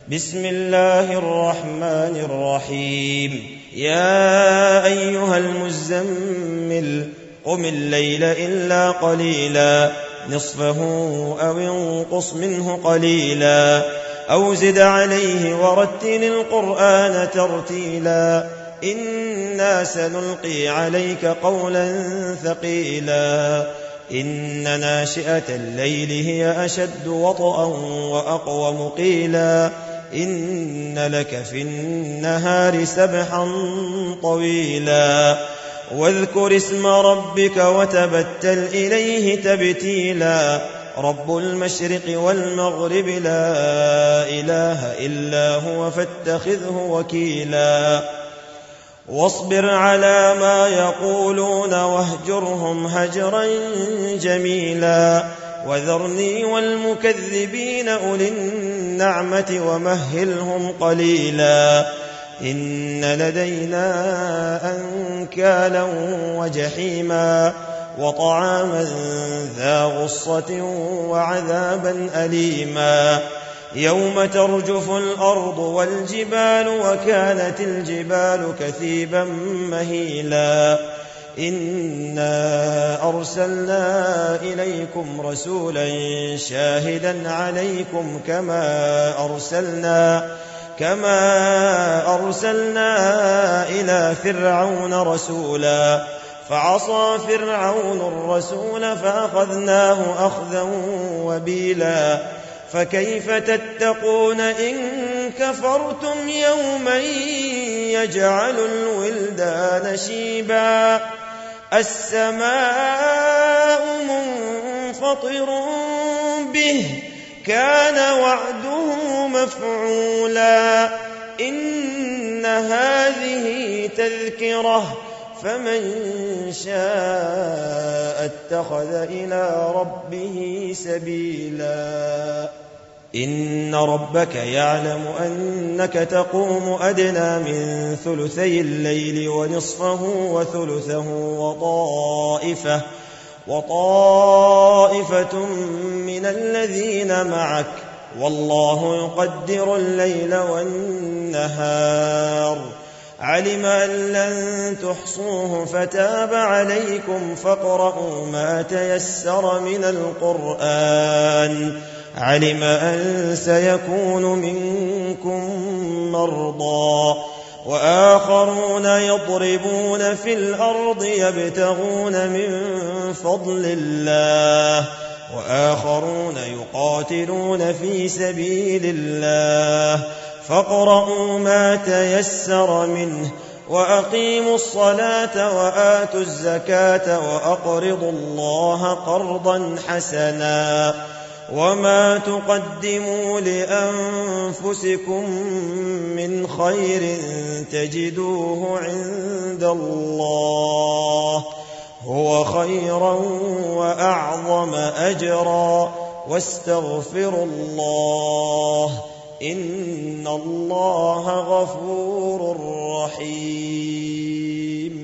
بسم الله الرحمن الرحيم. يا أيها المزمل قم الليل إلا قليلا نصفه أو انقص منه قليلا أو زد عليه ورتل القرآن ترتيلا إنا سنلقي عليك قولا ثقيلا إن ناشئة الليل هي أشد وطئا وأقوم قيلا إن لك في النهار سبحا طويلا واذكر اسم ربك وتبتل إليه تبتيلا رب المشرق والمغرب لا إله إلا هو فاتخذه وكيلا واصبر على ما يقولون واهجرهم هجرا جميلا وذرني والمكذبين أولي النعمة ومهلهم قليلا إن لدينا أنكالا وجحيما وطعاما ذا غصة وعذابا أليما يوم ترجف الأرض والجبال وكانت الجبال كثيبا مهيلا إنا أرسلنا إليكم رسولا شاهدا عليكم كما أرسلنا إلى فرعون رسولا فعصى فرعون الرسول فأخذناه أخذا وبيلا فكيف تتقون إن كفرتم يوما يجعل الولدان شيبا السماء منفطر به كان وعده مفعولا إن هذه تذكرة فمن شاء اتخذ إلى ربه سبيلا إن ربك يعلم أنك تقوم أدنى من ثلثي الليل ونصفه وثلثه وطائفة من الذين معك والله يقدر الليل والنهار علم أن لن تحصوه فتاب عليكم فاقرؤوا ما تيسر من القرآن علم أن سيكون منكم مرضى وآخرون يضربون في الأرض يبتغون من فضل الله وآخرون يقاتلون في سبيل الله فاقرؤوا ما تيسر منه وأقيموا الصلاة وآتوا الزكاة وأقرضوا الله قرضا حسنا وما تقدموا لأنفسكم من خير تجدوه عند الله هو خيرا وأعظم أجرا واستغفروا الله إن الله غفور رحيم.